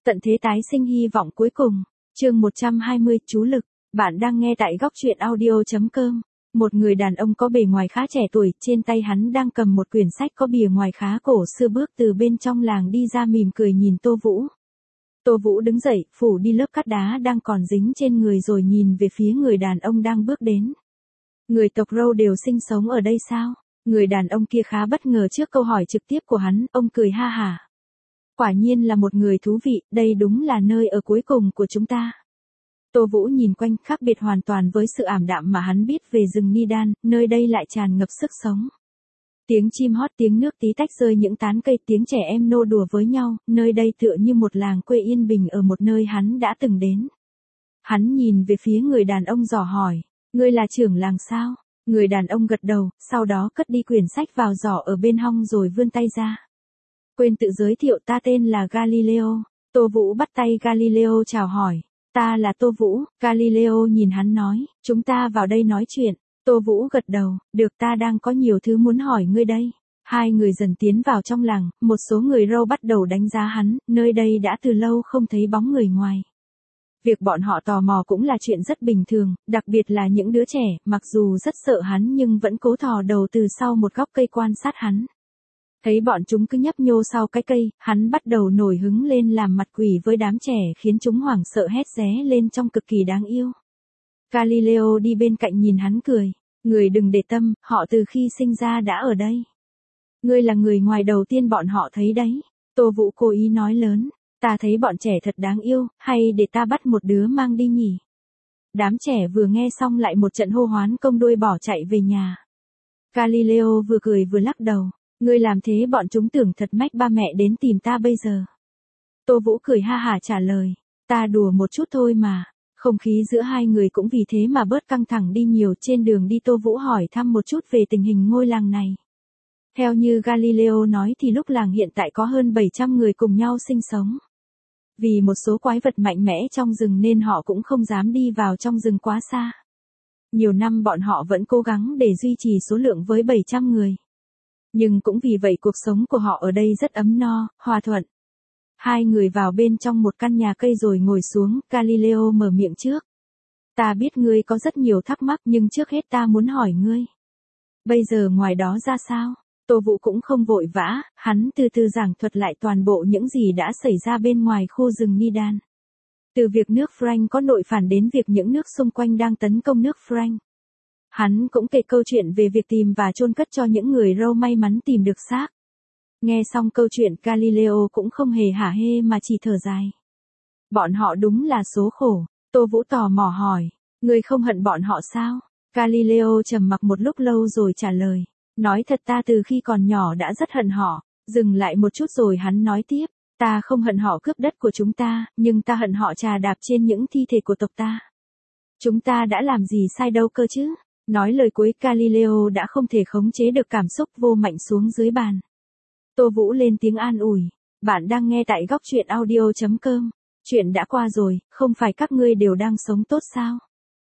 Tận thế tái sinh hy vọng cuối cùng. Chương 120, chú lực. Bạn đang nghe tại góc truyện audio.com. Một người đàn ông có bề ngoài khá trẻ tuổi, trên tay hắn đang cầm một quyển sách có bìa ngoài khá cổ xưa bước từ bên trong làng đi ra mỉm cười nhìn Tô Vũ. Tô Vũ đứng dậy, phủ đi lớp cát đá đang còn dính trên người rồi nhìn về phía người đàn ông đang bước đến. Người tộc Râu đều sinh sống ở đây sao? Người đàn ông kia khá bất ngờ trước câu hỏi trực tiếp của hắn, ông cười ha hả. Quả nhiên là một người thú vị, đây đúng là nơi ở cuối cùng của chúng ta. Tô Vũ nhìn quanh, khác biệt hoàn toàn với sự ảm đạm mà hắn biết về rừng Nidan, nơi đây lại tràn ngập sức sống. Tiếng chim hót, tiếng nước tí tách rơi những tán cây, tiếng trẻ em nô đùa với nhau, nơi đây tựa như một làng quê yên bình ở một nơi hắn đã từng đến. Hắn nhìn về phía người đàn ông dò hỏi, ngươi là trưởng làng sao? Người đàn ông gật đầu, sau đó cất đi quyển sách vào giỏ ở bên hông rồi vươn tay ra. Quên tự giới thiệu, ta tên là Galileo. Tô Vũ bắt tay Galileo chào hỏi. Ta là Tô Vũ. Galileo nhìn hắn nói, chúng ta vào đây nói chuyện. Tô Vũ gật đầu, được, ta đang có nhiều thứ muốn hỏi ngươi đây. Hai người dần tiến vào trong làng, một số người Râu bắt đầu đánh giá hắn, nơi đây đã từ lâu không thấy bóng người ngoài. Việc bọn họ tò mò cũng là chuyện rất bình thường, đặc biệt là những đứa trẻ, mặc dù rất sợ hắn nhưng vẫn cố thò đầu từ sau một góc cây quan sát hắn. Thấy bọn chúng cứ nhấp nhô sau cái cây, hắn bắt đầu nổi hứng lên làm mặt quỷ với đám trẻ khiến chúng hoảng sợ hét ré lên trông cực kỳ đáng yêu. Galileo đi bên cạnh nhìn hắn cười, người đừng để tâm, họ từ khi sinh ra đã ở đây. Ngươi là người ngoài đầu tiên bọn họ thấy đấy. Tô Vũ cố ý nói lớn, ta thấy bọn trẻ thật đáng yêu, hay để ta bắt một đứa mang đi nhỉ? Đám trẻ vừa nghe xong lại một trận hô hoán công đuôi bỏ chạy về nhà. Galileo vừa cười vừa lắc đầu. Ngươi làm thế bọn chúng tưởng thật mách ba mẹ đến tìm ta bây giờ. Tô Vũ cười ha hả trả lời, ta đùa một chút thôi mà. Không khí giữa hai người cũng vì thế mà bớt căng thẳng đi nhiều. Trên đường đi Tô Vũ hỏi thăm một chút về tình hình ngôi làng này. Theo như Galileo nói thì lúc làng hiện tại có hơn 700 người cùng nhau sinh sống. Vì một số quái vật mạnh mẽ trong rừng nên họ cũng không dám đi vào trong rừng quá xa. Nhiều năm bọn họ vẫn cố gắng để duy trì số lượng với 700 người. Nhưng cũng vì vậy cuộc sống của họ ở đây rất ấm no, hòa thuận. Hai người vào bên trong một căn nhà cây rồi ngồi xuống, Galileo mở miệng trước. Ta biết ngươi có rất nhiều thắc mắc nhưng trước hết ta muốn hỏi ngươi. Bây giờ ngoài đó ra sao? Tô Vũ cũng không vội vã, hắn từ từ giảng thuật lại toàn bộ những gì đã xảy ra bên ngoài khu rừng Nidan. Từ việc nước Frank có nội phản đến việc những nước xung quanh đang tấn công nước Frank. Hắn cũng kể câu chuyện về việc tìm và chôn cất cho những người Râu may mắn tìm được xác. Nghe xong câu chuyện Galileo cũng không hề hả hê mà chỉ thở dài. Bọn họ đúng là số khổ. Tô Vũ tò mò hỏi, ngươi không hận bọn họ sao? Galileo trầm mặc một lúc lâu rồi trả lời, nói thật ta từ khi còn nhỏ đã rất hận họ. Dừng lại một chút rồi hắn nói tiếp, ta không hận họ cướp đất của chúng ta, nhưng ta hận họ trà đạp trên những thi thể của tộc ta. Chúng ta đã làm gì sai đâu cơ chứ? Nói lời cuối Galileo đã không thể khống chế được cảm xúc vô mạnh xuống dưới bàn. Tô Vũ lên tiếng an ủi, bạn đang nghe tại góc truyện audio.com. Chuyện đã qua rồi, không phải các ngươi đều đang sống tốt sao?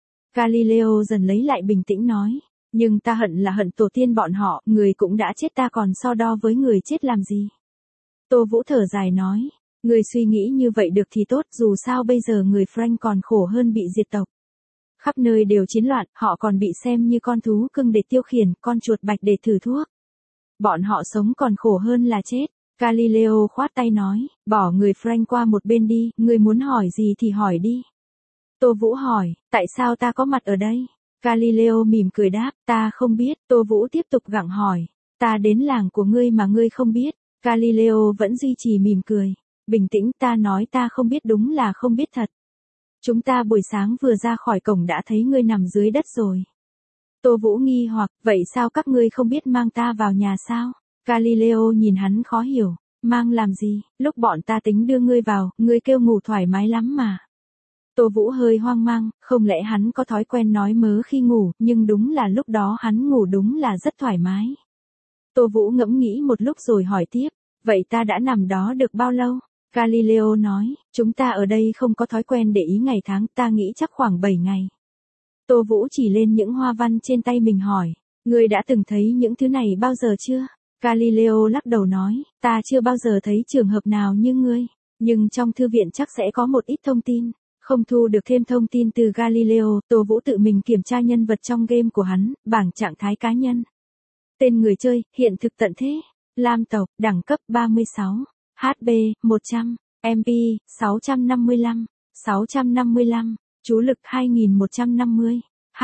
Galileo dần lấy lại bình tĩnh nói, nhưng ta hận là hận tổ tiên bọn họ, người cũng đã chết ta còn so đo với người chết làm gì? Tô Vũ thở dài nói, người suy nghĩ như vậy được thì tốt, dù sao bây giờ người Frank còn khổ hơn bị diệt tộc. Khắp nơi đều chiến loạn, họ còn bị xem như con thú cưng để tiêu khiển, con chuột bạch để thử thuốc. Bọn họ sống còn khổ hơn là chết. Galileo khoát tay nói, bỏ người Frank qua một bên đi, ngươi muốn hỏi gì thì hỏi đi. Tô Vũ hỏi, tại sao ta có mặt ở đây? Galileo mỉm cười đáp, ta không biết. Tô Vũ tiếp tục gặng hỏi, ta đến làng của ngươi mà ngươi không biết. Galileo vẫn duy trì mỉm cười, bình tĩnh, ta nói ta không biết đúng là không biết thật. Chúng ta buổi sáng vừa ra khỏi cổng đã thấy ngươi nằm dưới đất rồi. Tô Vũ nghi hoặc, vậy sao các ngươi không biết mang ta vào nhà sao? Galileo nhìn hắn khó hiểu, mang làm gì, lúc bọn ta tính đưa ngươi vào, ngươi kêu ngủ thoải mái lắm mà. Tô Vũ hơi hoang mang, không lẽ hắn có thói quen nói mớ khi ngủ, nhưng đúng là lúc đó hắn ngủ đúng là rất thoải mái. Tô Vũ ngẫm nghĩ một lúc rồi hỏi tiếp, vậy ta đã nằm đó được bao lâu? Galileo nói, chúng ta ở đây không có thói quen để ý ngày tháng, ta nghĩ chắc khoảng 7 ngày. Tô Vũ chỉ lên những hoa văn trên tay mình hỏi, ngươi đã từng thấy những thứ này bao giờ chưa? Galileo lắc đầu nói, ta chưa bao giờ thấy trường hợp nào như ngươi. Nhưng trong thư viện chắc sẽ có một ít thông tin. Không thu được thêm thông tin từ Galileo, Tô Vũ tự mình kiểm tra nhân vật trong game của hắn, bảng trạng thái cá nhân. Tên người chơi, hiện thực tận thế. Lam tộc, đẳng cấp 36. HP, 100. MP, 655. 655. Chú lực 2150.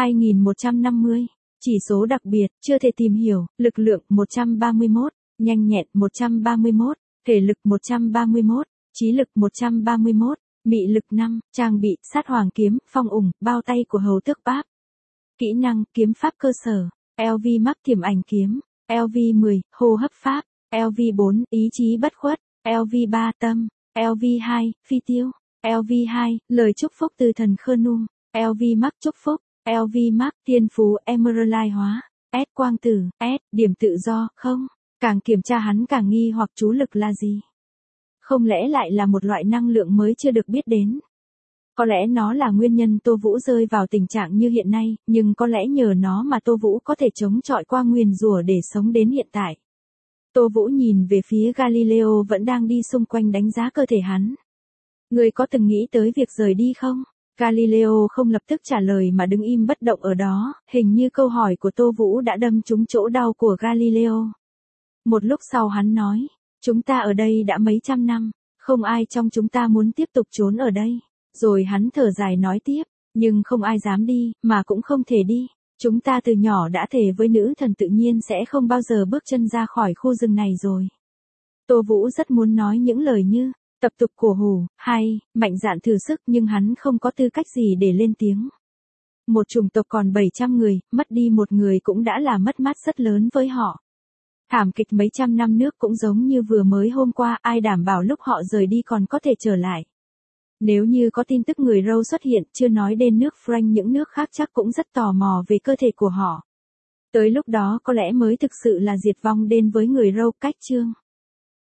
2150. Chỉ số đặc biệt, chưa thể tìm hiểu, lực lượng 131. Nhanh nhẹn 131. Thể lực 131. Trí lực 131. Mị lực 5, trang bị, sát hoàng kiếm, phong ủng, bao tay của hầu tước Pháp. Kỹ năng, kiếm pháp cơ sở, LV mắc thiểm ảnh kiếm, LV10, hô hấp pháp, LV4, ý chí bất khuất, LV3, tâm, LV2, phi tiêu, LV2, lời chúc phúc từ thần Khơ-num, LV mắc chúc phúc, LV mắc thiên phú Emerald hóa, S quang tử, S, điểm tự do, không. Càng kiểm tra hắn càng nghi hoặc chú lực là gì. Không lẽ lại là một loại năng lượng mới chưa được biết đến? Có lẽ nó là nguyên nhân Tô Vũ rơi vào tình trạng như hiện nay, nhưng có lẽ nhờ nó mà Tô Vũ có thể chống chọi qua nguyền rủa để sống đến hiện tại. Tô Vũ nhìn về phía Galileo vẫn đang đi xung quanh đánh giá cơ thể hắn. Người có từng nghĩ tới việc rời đi không? Galileo không lập tức trả lời mà đứng im bất động ở đó, hình như câu hỏi của Tô Vũ đã đâm trúng chỗ đau của Galileo. Một lúc sau hắn nói. Chúng ta ở đây đã mấy trăm năm, không ai trong chúng ta muốn tiếp tục trốn ở đây. Rồi hắn thở dài nói tiếp, nhưng không ai dám đi, mà cũng không thể đi. Chúng ta từ nhỏ đã thề với nữ thần tự nhiên sẽ không bao giờ bước chân ra khỏi khu rừng này rồi. Tô Vũ rất muốn nói những lời như, tập tục cổ hủ, hay, mạnh dạn thử sức nhưng hắn không có tư cách gì để lên tiếng. Một chủng tộc còn 700 người, mất đi một người cũng đã là mất mát rất lớn với họ. Thảm kịch mấy trăm năm nước cũng giống như vừa mới hôm qua, ai đảm bảo lúc họ rời đi còn có thể trở lại. Nếu như có tin tức người Râu xuất hiện, chưa nói đến nước Frank, những nước khác chắc cũng rất tò mò về cơ thể của họ. Tới lúc đó có lẽ mới thực sự là diệt vong đến với người Râu cách chương.